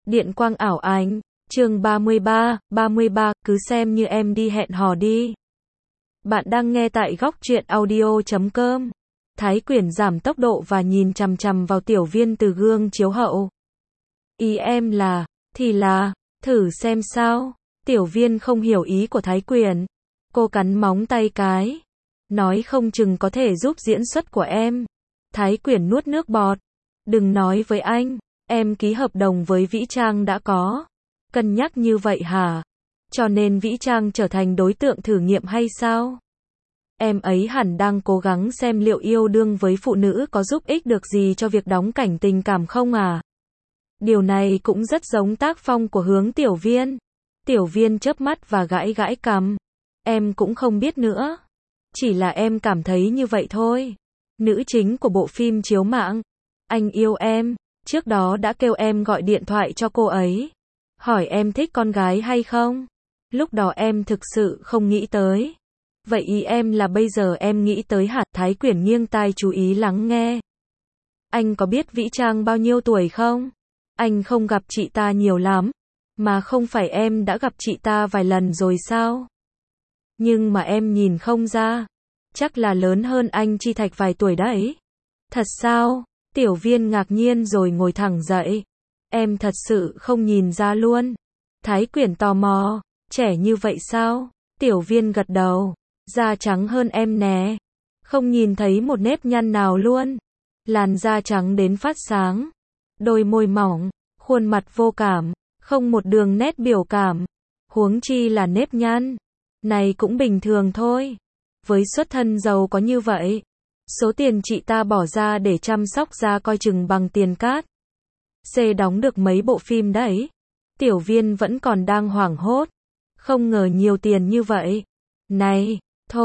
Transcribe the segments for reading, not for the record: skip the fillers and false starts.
Điện quang ảo ảnh, chương 33, cứ xem như em đi hẹn hò đi. Bạn đang nghe tại góc truyện audio.com. Thái Quyển giảm tốc độ và nhìn chằm chằm vào Tiểu Viên từ gương chiếu hậu. Ý em là, thì là, thử xem sao. Tiểu Viên không hiểu ý của Thái Quyển. Cô cắn móng tay cái. Nói không chừng có thể giúp diễn xuất của em. Thái Quyển nuốt nước bọt. Đừng nói với anh, em ký hợp đồng với Vĩ Trang đã có. Cân nhắc như vậy hả? Cho nên Vĩ Trang trở thành đối tượng thử nghiệm hay sao? Em ấy hẳn đang cố gắng xem liệu yêu đương với phụ nữ có giúp ích được gì cho việc đóng cảnh tình cảm không à? Điều này cũng rất giống tác phong của Hướng Tiểu Viên. Tiểu Viên chớp mắt và gãi gãi cằm. Em cũng không biết nữa. Chỉ là em cảm thấy như vậy thôi. Nữ chính của bộ phim chiếu mạng, Anh Yêu Em, trước đó đã kêu em gọi điện thoại cho cô ấy. Hỏi em thích con gái hay không? Lúc đó em thực sự không nghĩ tới. Vậy ý em là bây giờ em nghĩ tới hả? Thái Quyển nghiêng tai chú ý lắng nghe. Anh có biết Vĩ Trang bao nhiêu tuổi không? Anh không gặp chị ta nhiều lắm. Mà không phải em đã gặp chị ta vài lần rồi sao? Nhưng mà em nhìn không ra. Chắc là lớn hơn anh Chi Thạch vài tuổi đấy. Thật sao? Tiểu Viên ngạc nhiên rồi ngồi thẳng dậy. Em thật sự không nhìn ra luôn. Thái Quyển tò mò. Trẻ như vậy sao? Tiểu Viên gật đầu. Da trắng hơn em nè. Không nhìn thấy một nếp nhăn nào luôn. Làn da trắng đến phát sáng. Đôi môi mỏng. Khuôn mặt vô cảm. Không một đường nét biểu cảm. Huống chi là nếp nhăn. Này cũng bình thường thôi. Với xuất thân giàu có như vậy, số tiền chị ta bỏ ra để chăm sóc da coi chừng bằng tiền cát. C đóng được mấy bộ phim đấy. Tiểu Viên vẫn còn đang hoảng hốt. Không ngờ nhiều tiền như vậy. Này,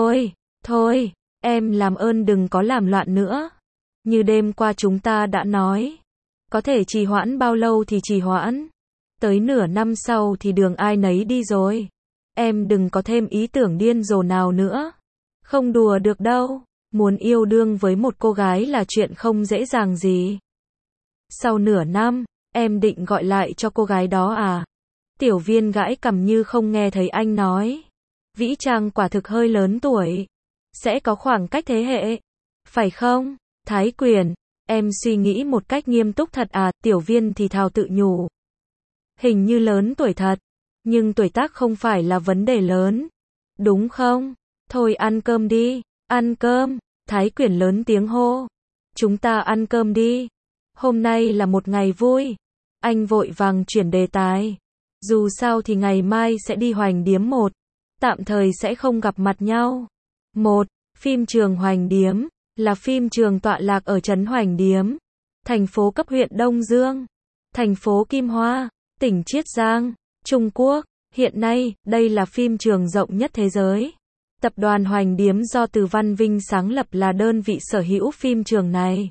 thôi, em làm ơn đừng có làm loạn nữa. Như đêm qua chúng ta đã nói. Có thể trì hoãn bao lâu thì trì hoãn. Tới nửa năm sau thì đường ai nấy đi rồi. Em đừng có thêm ý tưởng điên rồ nào nữa. Không đùa được đâu. Muốn yêu đương với một cô gái là chuyện không dễ dàng gì. Sau nửa năm, em định gọi lại cho cô gái đó à? Tiểu Viên gãi cằm như không nghe thấy anh nói. Vĩ Trang quả thực hơi lớn tuổi. Sẽ có khoảng cách thế hệ. Phải không? Thái Quyển, em suy nghĩ một cách nghiêm túc thật à? Tiểu Viên thì thào tự nhủ. Hình như lớn tuổi thật. Nhưng tuổi tác không phải là vấn đề lớn. Đúng không? Thôi ăn cơm đi. Ăn cơm. Thái Quyển lớn tiếng hô. Chúng ta ăn cơm đi. Hôm nay là một ngày vui. Anh vội vàng chuyển đề tài. Dù sao thì ngày mai sẽ đi Hoành Điếm 1. Tạm thời sẽ không gặp mặt nhau. 1. Phim trường Hoành Điếm là phim trường tọa lạc ở trấn Hoành Điếm, thành phố cấp huyện Đông Dương, thành phố Kim Hoa, tỉnh Chiết Giang, Trung Quốc. Hiện nay, đây là phim trường rộng nhất thế giới. Tập đoàn Hoành Điếm do Từ Văn Vinh sáng lập là đơn vị sở hữu phim trường này.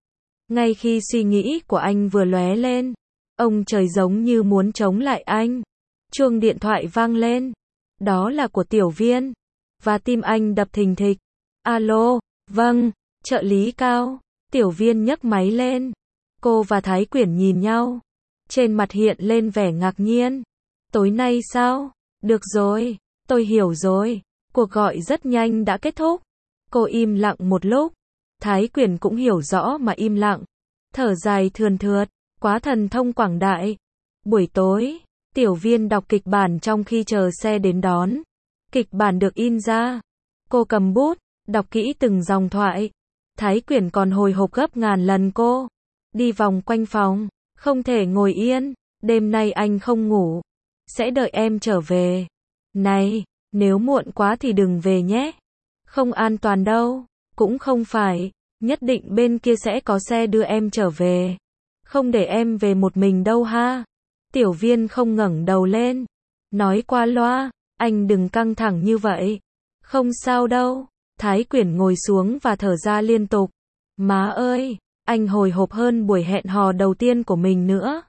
Ngay khi suy nghĩ của anh vừa lóe lên, ông trời giống như muốn chống lại anh. Chuông điện thoại vang lên. Đó là của Tiểu Viên. Và tim anh đập thình thịch. Alo, vâng, trợ lý Cao. Tiểu Viên nhấc máy lên. Cô và Thái Quyển nhìn nhau. Trên mặt hiện lên vẻ ngạc nhiên. Tối nay sao? Được rồi, tôi hiểu rồi. Cuộc gọi rất nhanh đã kết thúc. Cô im lặng một lúc. Thái Quyển cũng hiểu rõ mà im lặng. Thở dài thườn thượt. Quá thần thông quảng đại. Buổi tối, Tiểu Viên đọc kịch bản trong khi chờ xe đến đón. Kịch bản được in ra. Cô cầm bút, đọc kỹ từng dòng thoại. Thái Quyển còn hồi hộp gấp ngàn lần cô. Đi vòng quanh phòng. Không thể ngồi yên. Đêm nay anh không ngủ. Sẽ đợi em trở về. Này, nếu muộn quá thì đừng về nhé. Không an toàn đâu. Cũng không phải. Nhất định bên kia sẽ có xe đưa em trở về. Không để em về một mình đâu ha. Tiểu Viên không ngẩng đầu lên. Nói qua loa. Anh đừng căng thẳng như vậy. Không sao đâu. Thái Quyển ngồi xuống và thở ra liên tục. Má ơi, anh hồi hộp hơn buổi hẹn hò đầu tiên của mình nữa.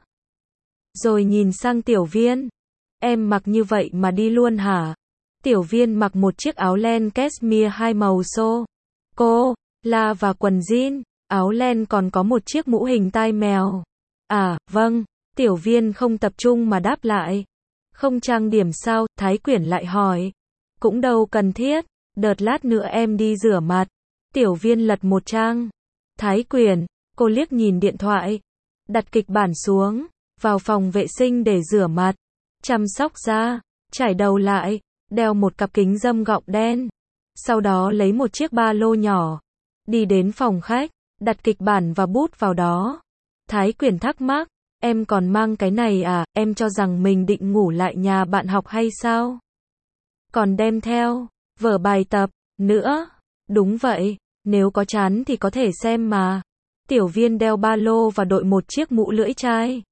Rồi nhìn sang Tiểu Viên. Em mặc như vậy mà đi luôn hả? Tiểu Viên mặc một chiếc áo len cashmere hai màu sô cô la và quần jean. Áo len còn có một chiếc mũ hình tai mèo. À, vâng, Tiểu Viên không tập trung mà đáp lại. Không trang điểm sao? Thái Quyển lại hỏi. Cũng đâu cần thiết, đợt lát nữa em đi rửa mặt. Tiểu Viên lật một trang. Thái Quyển, cô liếc nhìn điện thoại, đặt kịch bản xuống, vào phòng vệ sinh để rửa mặt, chăm sóc da, chải đầu lại, đeo một cặp kính râm gọng đen. Sau đó lấy một chiếc ba lô nhỏ, đi đến phòng khách, đặt kịch bản và bút vào đó. Thái Quyển thắc mắc, em còn mang cái này à, em cho rằng mình định ngủ lại nhà bạn học hay sao? Còn đem theo vở bài tập nữa. Đúng vậy, nếu có chán thì có thể xem mà. Tiểu Viên đeo ba lô và đội một chiếc mũ lưỡi chai.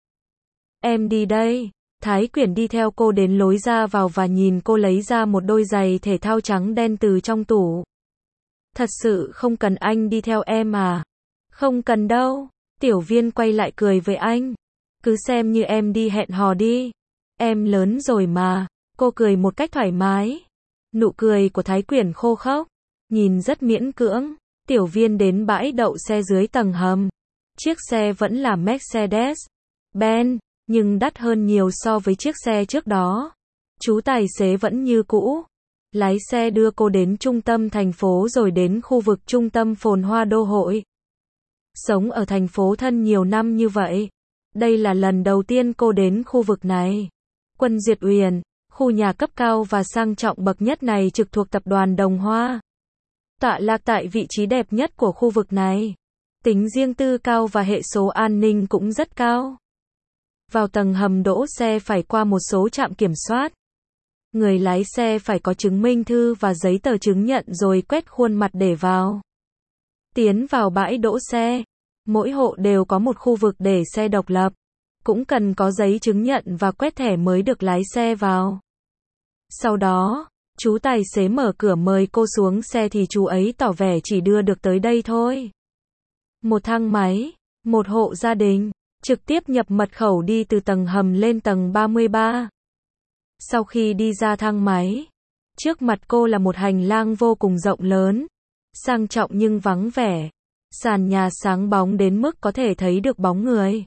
Em đi đây. Thái Quyển đi theo cô đến lối ra vào và nhìn cô lấy ra một đôi giày thể thao trắng đen từ trong tủ. Thật sự không cần anh đi theo em à? Không cần đâu. Tiểu Viên quay lại cười với anh. Cứ xem như em đi hẹn hò đi. Em lớn rồi mà. Cô cười một cách thoải mái. Nụ cười của Thái Quyển khô khốc, nhìn rất miễn cưỡng. Tiểu Viên đến bãi đậu xe dưới tầng hầm. Chiếc xe vẫn là Mercedes-Benz, nhưng đắt hơn nhiều so với chiếc xe trước đó. Chú tài xế vẫn như cũ. Lái xe đưa cô đến trung tâm thành phố rồi đến khu vực trung tâm phồn hoa đô hội. Sống ở thành phố thân nhiều năm như vậy, đây là lần đầu tiên cô đến khu vực này. Quân Duyệt Uyển, khu nhà cấp cao và sang trọng bậc nhất này trực thuộc tập đoàn Đồng Hoa. Tọa lạc tại vị trí đẹp nhất của khu vực này. Tính riêng tư cao và hệ số an ninh cũng rất cao. Vào tầng hầm đỗ xe phải qua một số trạm kiểm soát. Người lái xe phải có chứng minh thư và giấy tờ chứng nhận rồi quét khuôn mặt để vào. Tiến vào bãi đỗ xe, mỗi hộ đều có một khu vực để xe độc lập. Cũng cần có giấy chứng nhận và quét thẻ mới được lái xe vào. Sau đó, chú tài xế mở cửa mời cô xuống xe thì chú ấy tỏ vẻ chỉ đưa được tới đây thôi. Một thang máy, một hộ gia đình, trực tiếp nhập mật khẩu đi từ tầng hầm lên tầng 33. Sau khi đi ra thang máy, trước mặt cô là một hành lang vô cùng rộng lớn, sang trọng nhưng vắng vẻ. Sàn nhà sáng bóng đến mức có thể thấy được bóng người.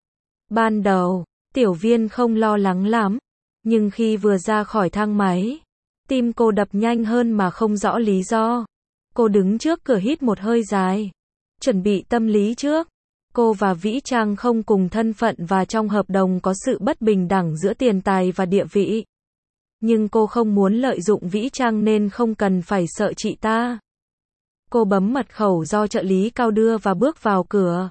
Ban đầu, Tiểu Viên không lo lắng lắm, nhưng khi vừa ra khỏi thang máy, tim cô đập nhanh hơn mà không rõ lý do. Cô đứng trước cửa hít một hơi dài, chuẩn bị tâm lý trước. Cô và Vĩ Trang không cùng thân phận và trong hợp đồng có sự bất bình đẳng giữa tiền tài và địa vị. Nhưng cô không muốn lợi dụng Vĩ Trang nên không cần phải sợ chị ta. Cô bấm mật khẩu do trợ lý Cao đưa và bước vào cửa.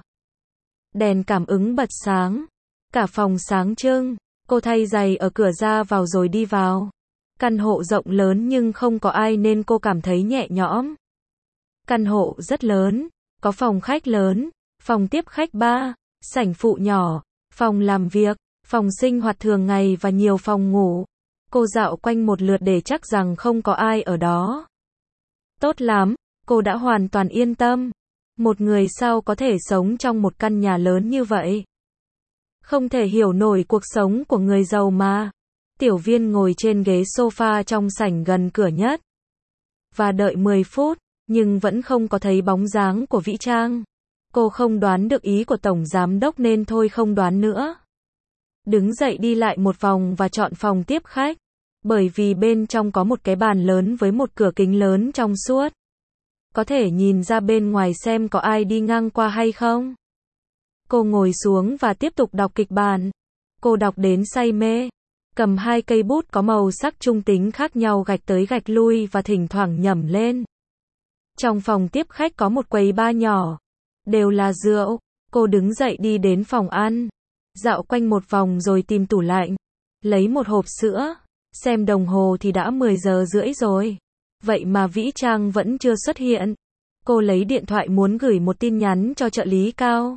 Đèn cảm ứng bật sáng, cả phòng sáng trưng. Cô thay giày ở cửa ra vào rồi đi vào. Căn hộ rộng lớn nhưng không có ai nên cô cảm thấy nhẹ nhõm. Căn hộ rất lớn, có phòng khách lớn, phòng tiếp khách 3, sảnh phụ nhỏ, phòng làm việc, phòng sinh hoạt thường ngày và nhiều phòng ngủ. Cô dạo quanh một lượt để chắc rằng không có ai ở đó. Tốt lắm, cô đã hoàn toàn yên tâm. Một người sao có thể sống trong một căn nhà lớn như vậy? Không thể hiểu nổi cuộc sống của người giàu mà. Tiểu Viên ngồi trên ghế sofa trong sảnh gần cửa nhất. Và đợi 10 phút, nhưng vẫn không có thấy bóng dáng của Vĩ Trang. Cô không đoán được ý của tổng giám đốc nên thôi không đoán nữa. Đứng dậy đi lại một vòng và chọn phòng tiếp khách. Bởi vì bên trong có một cái bàn lớn với một cửa kính lớn trong suốt. Có thể nhìn ra bên ngoài xem có ai đi ngang qua hay không. Cô ngồi xuống và tiếp tục đọc kịch bản. Cô đọc đến say mê. Cầm 2 cây bút có màu sắc trung tính khác nhau gạch tới gạch lui và thỉnh thoảng nhẩm lên. Trong phòng tiếp khách có một quầy bar nhỏ. Đều là rượu. Cô đứng dậy đi đến phòng ăn. Dạo quanh một vòng rồi tìm tủ lạnh. Lấy một hộp sữa. Xem đồng hồ thì đã 10 giờ rưỡi rồi. Vậy mà Vĩ Trang vẫn chưa xuất hiện. Cô lấy điện thoại muốn gửi một tin nhắn cho trợ lý Cao.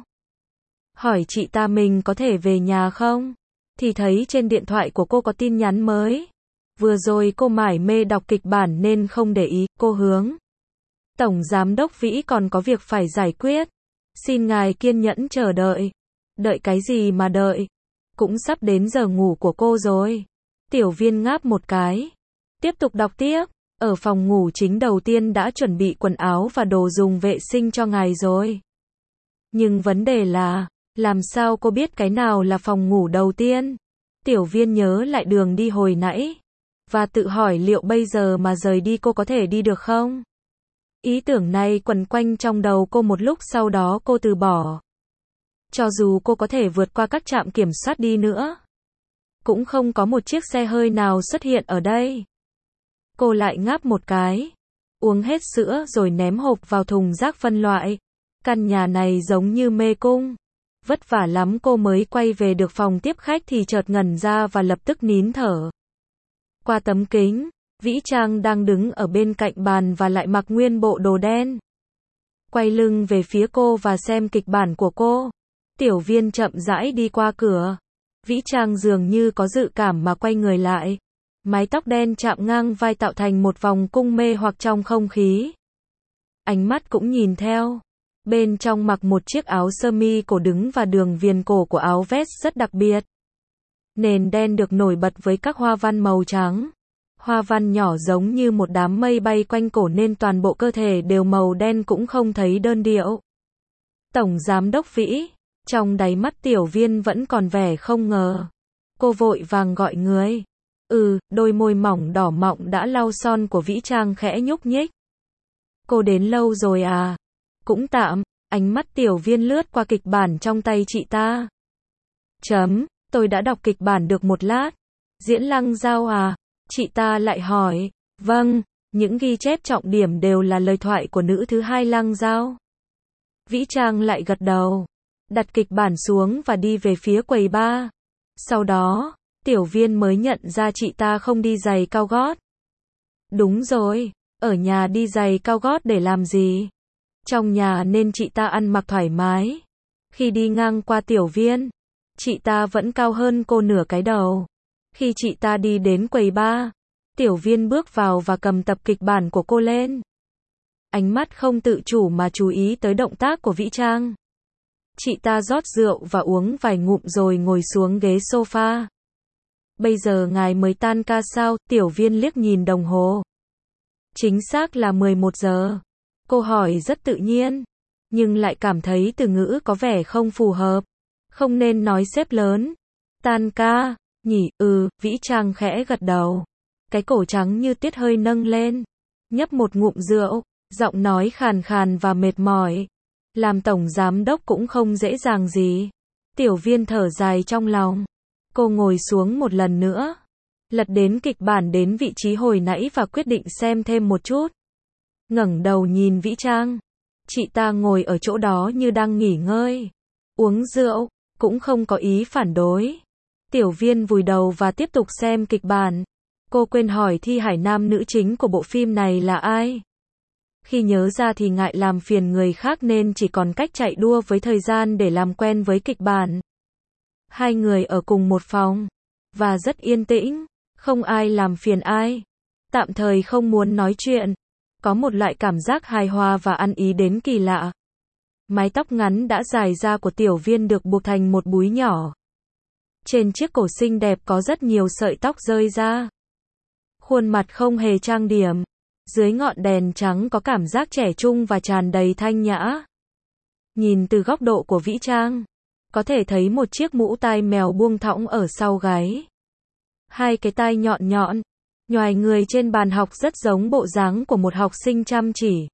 Hỏi chị ta mình có thể về nhà không? Thì thấy trên điện thoại của cô có tin nhắn mới. Vừa rồi cô mải mê đọc kịch bản nên không để ý. Cô hướng. Tổng giám đốc Vĩ còn có việc phải giải quyết. Xin ngài kiên nhẫn chờ đợi. Đợi cái gì mà đợi? Cũng sắp đến giờ ngủ của cô rồi. Tiểu Viên ngáp một cái. Tiếp tục đọc tiếp. Ở phòng ngủ chính đầu tiên đã chuẩn bị quần áo và đồ dùng vệ sinh cho ngài rồi. Nhưng vấn đề là, Làm sao cô biết cái nào là phòng ngủ đầu tiên? Tiểu Viên nhớ lại đường đi hồi nãy, và tự hỏi liệu bây giờ mà rời đi cô có thể đi được không? Ý tưởng này quẩn quanh trong đầu cô một lúc, sau đó cô từ bỏ. Cho dù cô có thể vượt qua các trạm kiểm soát đi nữa, cũng không có một chiếc xe hơi nào xuất hiện ở đây. Cô lại ngáp một cái, uống hết sữa rồi ném hộp vào thùng rác phân loại. Căn nhà này giống như mê cung. Vất vả lắm cô mới quay về được phòng tiếp khách thì chợt ngẩn ra và lập tức nín thở. Qua tấm kính, Vĩ Trang đang đứng ở bên cạnh bàn và lại mặc nguyên bộ đồ đen. Quay lưng về phía cô và xem kịch bản của cô. Tiểu Viên chậm rãi đi qua cửa. Vĩ Trang dường như có dự cảm mà quay người lại. Mái tóc đen chạm ngang vai tạo thành một vòng cung mê hoặc trong không khí. Ánh mắt cũng nhìn theo. Bên trong mặc một chiếc áo sơ mi cổ đứng và đường viền cổ của áo vest rất đặc biệt. Nền đen được nổi bật với các hoa văn màu trắng. Hoa văn nhỏ giống như một đám mây bay quanh cổ nên toàn bộ cơ thể đều màu đen cũng không thấy đơn điệu. Tổng giám đốc Vĩ, trong đáy mắt Tiểu Viên vẫn còn vẻ không ngờ. Cô vội vàng gọi người. Đôi môi mỏng đỏ mọng đã lau son của Vĩ Trang khẽ nhúc nhích. Cô đến lâu rồi à? Cũng tạm, ánh mắt Tiểu Viên lướt qua kịch bản trong tay chị ta. Tôi đã đọc kịch bản được một lát. Diễn Lăng Giao à? Chị ta lại hỏi. Vâng, những ghi chép trọng điểm đều là lời thoại của nữ thứ hai Lăng Giao. Vĩ Trang lại gật đầu, đặt kịch bản xuống và đi về phía quầy bar. Sau đó, Tiểu Viên mới nhận ra chị ta không đi giày cao gót. Đúng rồi, ở nhà đi giày cao gót để làm gì? Trong nhà nên chị ta ăn mặc thoải mái. Khi đi ngang qua Tiểu Viên, chị ta vẫn cao hơn cô nửa cái đầu. Khi chị ta đi đến quầy bar, Tiểu Viên bước vào và cầm tập kịch bản của cô lên. Ánh mắt không tự chủ mà chú ý tới động tác của Vĩ Trang. Chị ta rót rượu và uống vài ngụm rồi ngồi xuống ghế sofa. Bây giờ ngài mới tan ca sao? Tiểu Viên liếc nhìn đồng hồ. Chính xác là 11 giờ. Cô hỏi rất tự nhiên, nhưng lại cảm thấy từ ngữ có vẻ không phù hợp. Không nên nói sếp lớn. Tan ca, nhỉ? Vĩ Trang khẽ gật đầu. Cái cổ trắng như tiết hơi nâng lên. Nhấp một ngụm rượu, giọng nói khàn khàn và mệt mỏi. Làm tổng giám đốc cũng không dễ dàng gì. Tiểu Viên thở dài trong lòng. Cô ngồi xuống một lần nữa, lật đến kịch bản đến vị trí hồi nãy và quyết định xem thêm một chút. Ngẩng đầu nhìn Vĩ Trang. Chị ta ngồi ở chỗ đó như đang nghỉ ngơi, uống rượu, cũng không có ý phản đối. Tiểu Viên vùi đầu và tiếp tục xem kịch bản. Cô quên hỏi Thi Hải nam nữ chính của bộ phim này là ai. Khi nhớ ra thì ngại làm phiền người khác nên chỉ còn cách chạy đua với thời gian để làm quen với kịch bản. Hai người ở cùng một phòng, và rất yên tĩnh, không ai làm phiền ai. Tạm thời không muốn nói chuyện. Có một loại cảm giác hài hòa và ăn ý đến kỳ lạ. Mái tóc ngắn đã dài ra của Tiểu Viên được buộc thành một búi nhỏ. Trên chiếc cổ xinh đẹp có rất nhiều sợi tóc rơi ra. Khuôn mặt không hề trang điểm. Dưới ngọn đèn trắng có cảm giác trẻ trung và tràn đầy thanh nhã. Nhìn từ góc độ của Vĩ Trang, có thể thấy một chiếc mũ tai mèo buông thõng ở sau gáy. Hai cái tai nhọn nhọn, nhoài người trên bàn học rất giống bộ dáng của một học sinh chăm chỉ.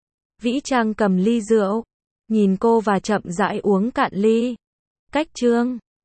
Vĩ Trang cầm ly rượu, nhìn cô và chậm rãi uống cạn ly. Cách chương